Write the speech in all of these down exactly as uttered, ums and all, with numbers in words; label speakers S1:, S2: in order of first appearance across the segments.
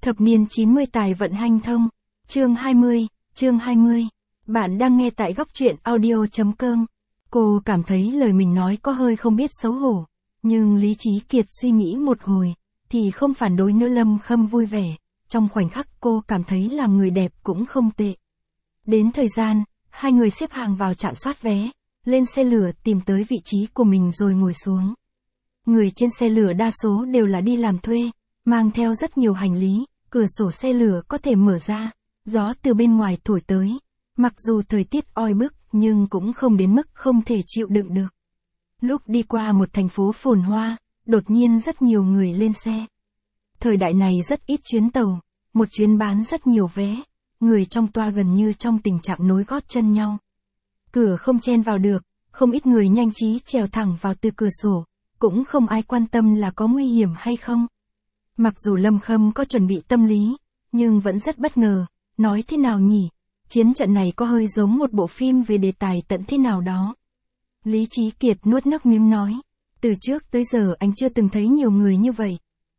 S1: Thập niên chín mươi tài vận hanh thông. Chương hai mươi, chương hai mươi. Bạn đang nghe tại góc truyện audio chấm com. Cô cảm thấy lời mình nói có hơi không biết xấu hổ, nhưng Lý Chí Kiệt suy nghĩ một hồi, thì không phản đối nữa. Lâm Khâm vui vẻ, trong khoảnh khắc cô cảm thấy làm người đẹp cũng không tệ. Đến thời gian, hai người xếp hàng vào trạm soát vé, lên xe lửa tìm tới vị trí của mình rồi ngồi xuống. Người trên xe lửa đa số đều là đi làm thuê, mang theo rất nhiều hành lý, cửa sổ xe lửa có thể mở ra, gió từ bên ngoài thổi tới. Mặc dù thời tiết oi bức nhưng cũng không đến mức không thể chịu đựng được. Lúc đi qua một thành phố phồn hoa, đột nhiên rất nhiều người lên xe. Thời đại này rất ít chuyến tàu, một chuyến bán rất nhiều vé, người trong toa gần như trong tình trạng nối gót chân nhau. Cửa không chen vào được, không ít người nhanh trí trèo thẳng vào từ cửa sổ, cũng không ai quan tâm là có nguy hiểm hay không. Mặc dù Lâm Khâm có chuẩn bị tâm lý, nhưng vẫn rất bất ngờ, nói thế nào nhỉ? Chiến trận này có hơi giống một bộ phim về đề tài tận thế nào đó. Lý Chí Kiệt nuốt nước miếng nói, từ trước tới giờ anh chưa từng thấy nhiều người như vậy.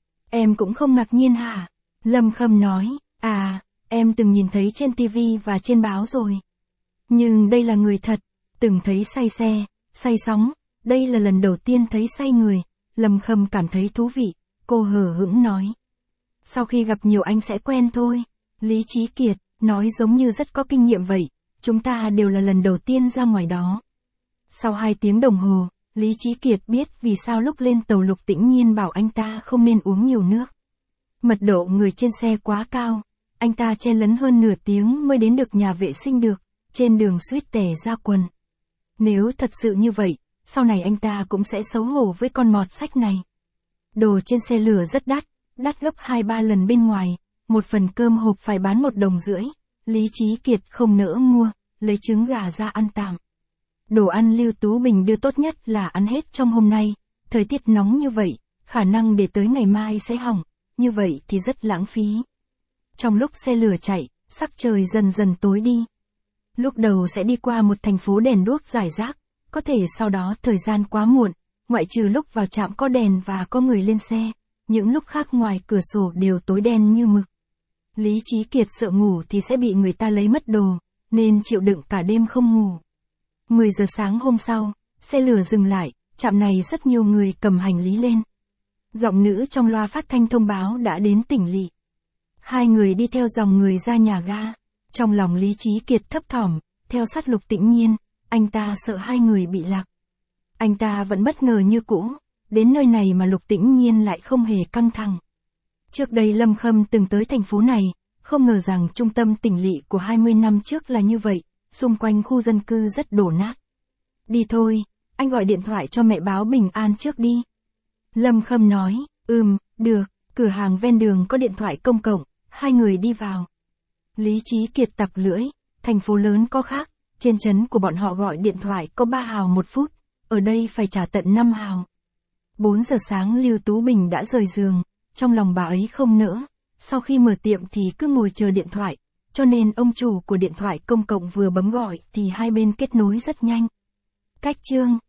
S1: Em cũng không ngạc nhiên hả? Lâm Khâm nói, à, em từng nhìn thấy trên tivi và trên báo rồi. Nhưng đây là người thật, từng thấy say xe, say sóng, đây là lần đầu tiên thấy say người. Lâm Khâm cảm thấy thú vị, cô hờ hững nói. Sau khi gặp nhiều anh sẽ quen thôi. Lý Chí Kiệt nói giống như rất có kinh nghiệm vậy, chúng ta đều là lần đầu tiên ra ngoài đó. Sau hai tiếng đồng hồ, Lý Chí Kiệt biết vì sao lúc lên tàu Lục Tĩnh Nhiên bảo anh ta không nên uống nhiều nước. Mật độ người trên xe quá cao, anh ta chen lấn hơn nửa tiếng mới đến được nhà vệ sinh được, trên đường suýt tè ra quần. Nếu thật sự như vậy, sau này anh ta cũng sẽ xấu hổ với con mọt sách này. Đồ trên xe lửa rất đắt, đắt gấp hai ba lần bên ngoài, một phần cơm hộp phải bán một đồng rưỡi. Lý Chí Kiệt không nỡ mua, lấy trứng gà ra ăn tạm. Đồ ăn Lưu Tú Bình đưa tốt nhất là ăn hết trong hôm nay, thời tiết nóng như vậy, khả năng để tới ngày mai sẽ hỏng, như vậy thì rất lãng phí. Trong lúc xe lửa chạy, sắc trời dần dần tối đi. Lúc đầu sẽ đi qua một thành phố đèn đuốc rải rác, có thể sau đó thời gian quá muộn, ngoại trừ lúc vào trạm có đèn và có người lên xe, những lúc khác ngoài cửa sổ đều tối đen như mực. Lý Chí Kiệt sợ ngủ thì sẽ bị người ta lấy mất đồ, nên chịu đựng cả đêm không ngủ. mười giờ sáng hôm sau, xe lửa dừng lại, trạm này rất nhiều người cầm hành lý lên. Giọng nữ trong loa phát thanh thông báo đã đến tỉnh lỵ. Hai người đi theo dòng người ra nhà ga. Trong lòng Lý Chí Kiệt thấp thỏm, theo sát Lục Tĩnh Nhiên, anh ta sợ hai người bị lạc. Anh ta vẫn bất ngờ như cũ, đến nơi này mà Lục Tĩnh Nhiên lại không hề căng thẳng. Trước đây Lâm Khâm từng tới thành phố này, không ngờ rằng trung tâm tỉnh lỵ của hai mươi năm trước là như vậy, xung quanh khu dân cư rất đổ nát. Đi thôi, anh gọi điện thoại cho mẹ báo bình an trước đi. Lâm Khâm nói, ừm, được, cửa hàng ven đường có điện thoại công cộng, hai người đi vào. Lý Chí Kiệt tặc lưỡi, thành phố lớn có khác, trên trấn của bọn họ gọi điện thoại có ba hào một phút, ở đây phải trả tận năm hào. bốn giờ sáng Lưu Tú Bình đã rời giường, trong lòng bà ấy không nỡ, sau khi mở tiệm thì cứ ngồi chờ điện thoại, cho nên ông chủ của điện thoại công cộng vừa bấm gọi thì hai bên kết nối rất nhanh. Cách chương